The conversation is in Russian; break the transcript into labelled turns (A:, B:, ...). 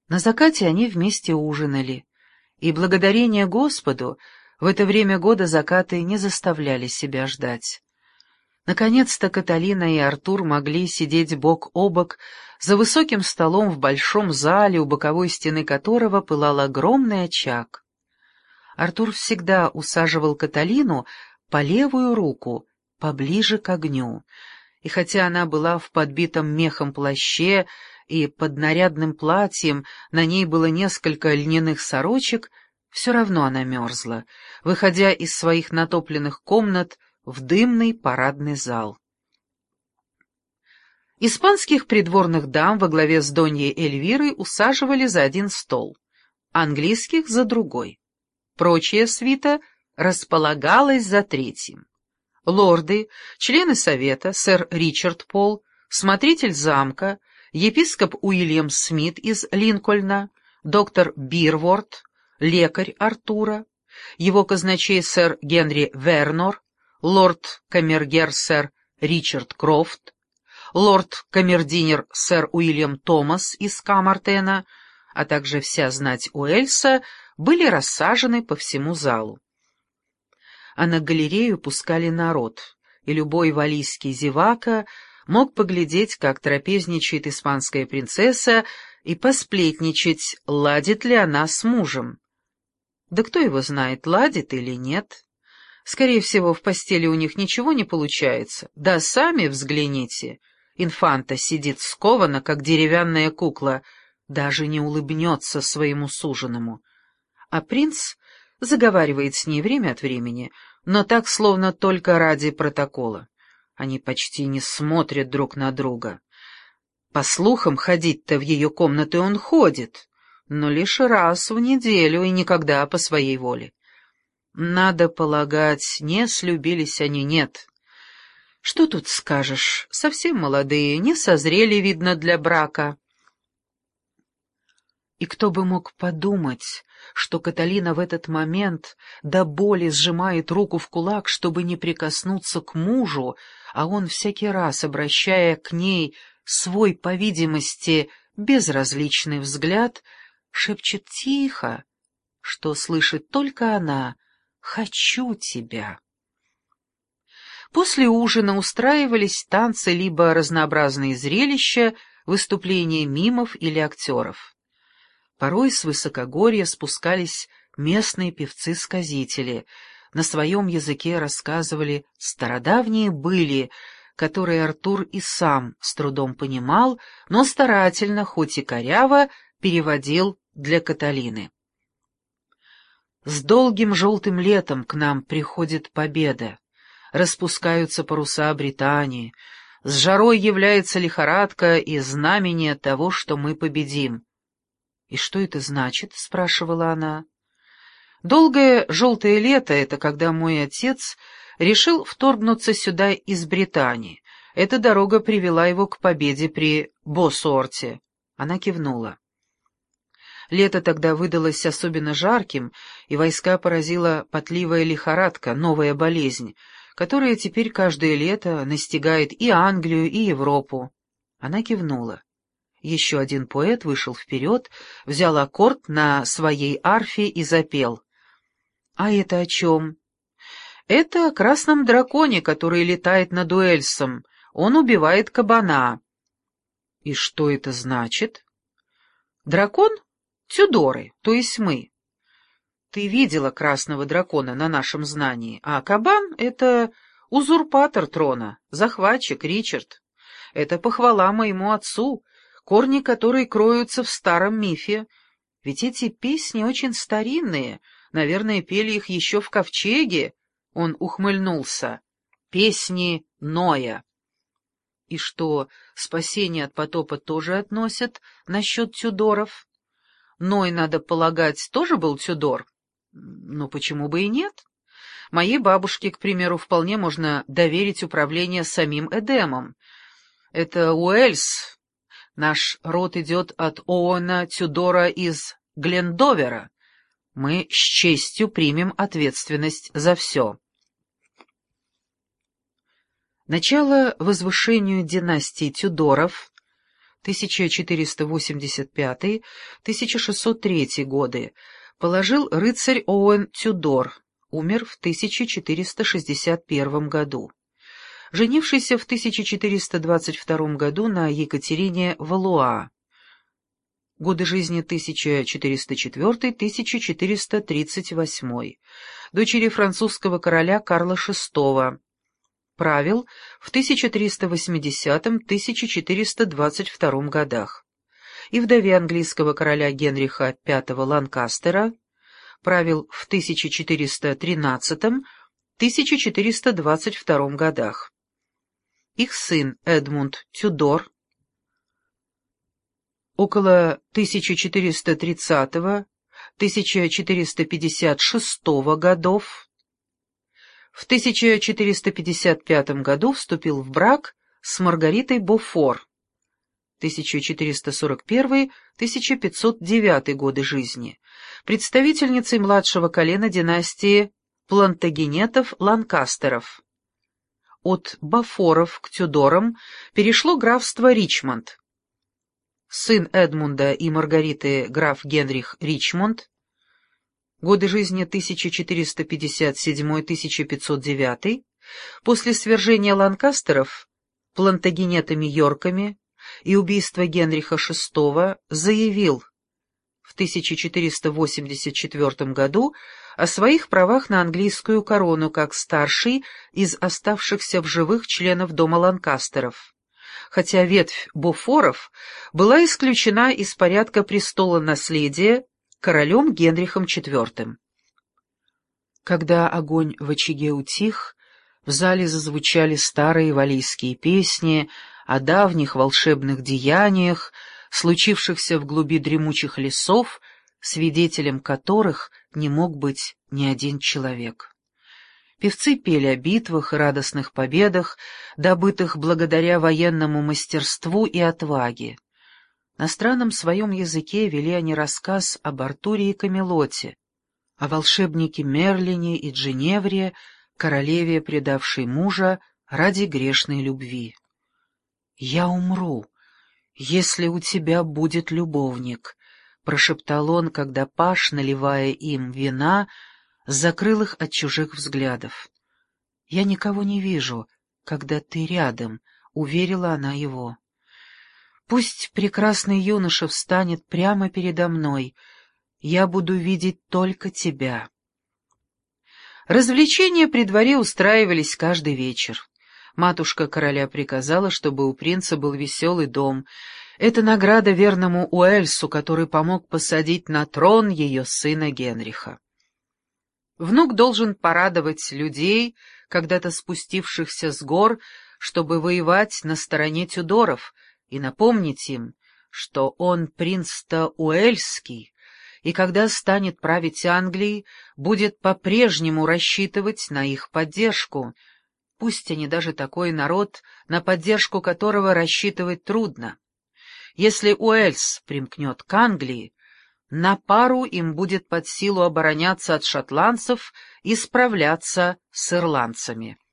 A: На закате они вместе ужинали, и благодарение Господу в это время года закаты не заставляли себя ждать. Наконец-то Каталина и Артур могли сидеть бок о бок за высоким столом в большом зале, у боковой стены которого пылал огромный очаг. Артур всегда усаживал Каталину по левую руку, поближе к огню, и хотя она была в подбитом мехом плаще и под нарядным платьем, на ней было несколько льняных сорочек, все равно она мерзла, выходя из своих натопленных комнат в дымный парадный зал. Испанских придворных дам во главе с Доньей Эльвирой усаживали за один стол, английских — за другой. Прочая свита располагалась за третьим. Лорды, члены совета, сэр Ричард Пол, смотритель замка, епископ Уильям Смит из Линкольна, доктор Бирворд, лекарь Артура, его казначей сэр Генри Вернор, лорд-камергер сэр Ричард Крофт, лорд-камердинер сэр Уильям Томас из Камартена, а также вся знать Уэльса, были рассажены по всему залу. А на галерею пускали народ, и любой валлийский зевака мог поглядеть, как трапезничает испанская принцесса, и посплетничать, ладит ли она с мужем. Да кто его знает, ладит или нет. Скорее всего, в постели у них ничего не получается. Да сами взгляните. Инфанта сидит скованно, как деревянная кукла, даже не улыбнется своему суженому. А принц заговаривает с ней время от времени, но так, словно только ради протокола. Они почти не смотрят друг на друга. По слухам, ходить-то в ее комнаты он ходит, но лишь раз в неделю и никогда по своей воле. Надо полагать, не слюбились они, нет. Что тут скажешь, совсем молодые, не созрели, видно, для брака. И кто бы мог подумать, что Каталина в этот момент до боли сжимает руку в кулак, чтобы не прикоснуться к мужу, а он всякий раз, обращая к ней свой, по видимости, безразличный взгляд, шепчет тихо, что слышит только она: «Хочу тебя». После ужина устраивались танцы либо разнообразные зрелища, выступления мимов или актеров. Порой с высокогорья спускались местные певцы-сказители, на своем языке рассказывали стародавние были, которые Артур и сам с трудом понимал, но старательно, хоть и коряво, переводил для Каталины. С долгим желтым летом к нам приходит победа, распускаются паруса Британии, с жарой является лихорадка и знамение того, что мы победим. «И что это значит?» — спрашивала она. «Долгое желтое лето — это когда мой отец решил вторгнуться сюда из Британии. Эта дорога привела его к победе при Босуорте». Она кивнула. Лето тогда выдалось особенно жарким, и войска поразила потливая лихорадка, новая болезнь, которая теперь каждое лето настигает и Англию, и Европу. Она кивнула. Еще один поэт вышел вперед, взял аккорд на своей арфе и запел. «А это о чем?» «Это о красном драконе, который летает над Уэльсом. Он убивает кабана». «И что это значит?» «Дракон? Тюдоры, то есть мы. Ты видела красного дракона на нашем знании, а кабан — это узурпатор трона, захватчик Ричард. Это похвала моему отцу, корни которой кроются в старом мифе. Ведь эти песни очень старинные, наверное, пели их еще в Ковчеге». Он ухмыльнулся. «Песни Ноя». «И что, спасение от потопа тоже относят насчет Тюдоров? Ной, надо полагать, тоже был Тюдор? Ну, почему бы и нет? Моей бабушке, к примеру, вполне можно доверить управление самим Эдемом. Это Уэльс. Наш род идет от Оуэна Тюдора из Глендовера. Мы с честью примем ответственность за все». Начало возвышению династии Тюдоров 1485-1603 годы, положил рыцарь Оуэн Тюдор, умер в 1461 году. Женившийся в 1422 году на Екатерине Валуа. Годы жизни 1404-1438, дочери французского короля Карла VI. Правил в 1380-1422 годах. И вдове английского короля Генриха V Ланкастера. Правил в 1413-1422 годах. Их сын Эдмунд Тюдор около 1430-1456 годов. В 1455 году вступил в брак с Маргаритой Бофор, 1441-1509 годы жизни, представительницей младшего колена династии Плантагенетов-Ланкастеров. От Бофоров к Тюдорам перешло графство Ричмонд. Сын Эдмунда и Маргариты граф Генрих Ричмонд, годы жизни 1457-1509, после свержения Ланкастеров Плантагенетами-Йорками и убийства Генриха VI, заявил в 1484 году о своих правах на английскую корону как старший из оставшихся в живых членов дома Ланкастеров, хотя ветвь Бофоров была исключена из порядка престола наследия королем Генрихом IV. Когда огонь в очаге утих, в зале зазвучали старые валлийские песни о давних волшебных деяниях, случившихся в глуби дремучих лесов, свидетелем которых не мог быть ни один человек. Певцы пели о битвах и радостных победах, добытых благодаря военному мастерству и отваге. На странном своем языке вели они рассказ об Артуре и Камелоте, о волшебнике Мерлине и Джиневре, королеве, предавшей мужа ради грешной любви. «Я умру, если у тебя будет любовник», — прошептал он, когда паж, наливая им вина, закрыл их от чужих взглядов. «Я никого не вижу, когда ты рядом», — уверила она его. «Пусть прекрасный юноша встанет прямо передо мной, я буду видеть только тебя». Развлечения при дворе устраивались каждый вечер. Матушка короля приказала, чтобы у принца был веселый дом. Это награда верному Уэльсу, который помог посадить на трон ее сына Генриха. Внук должен порадовать людей, когда-то спустившихся с гор, чтобы воевать на стороне Тюдоров, и напомнить им, что он принц-то Уэльский, и когда станет править Англией, будет по-прежнему рассчитывать на их поддержку, пусть они даже такой народ, на поддержку которого рассчитывать трудно. Если Уэльс примкнет к Англии, на пару им будет под силу обороняться от шотландцев и справляться с ирландцами.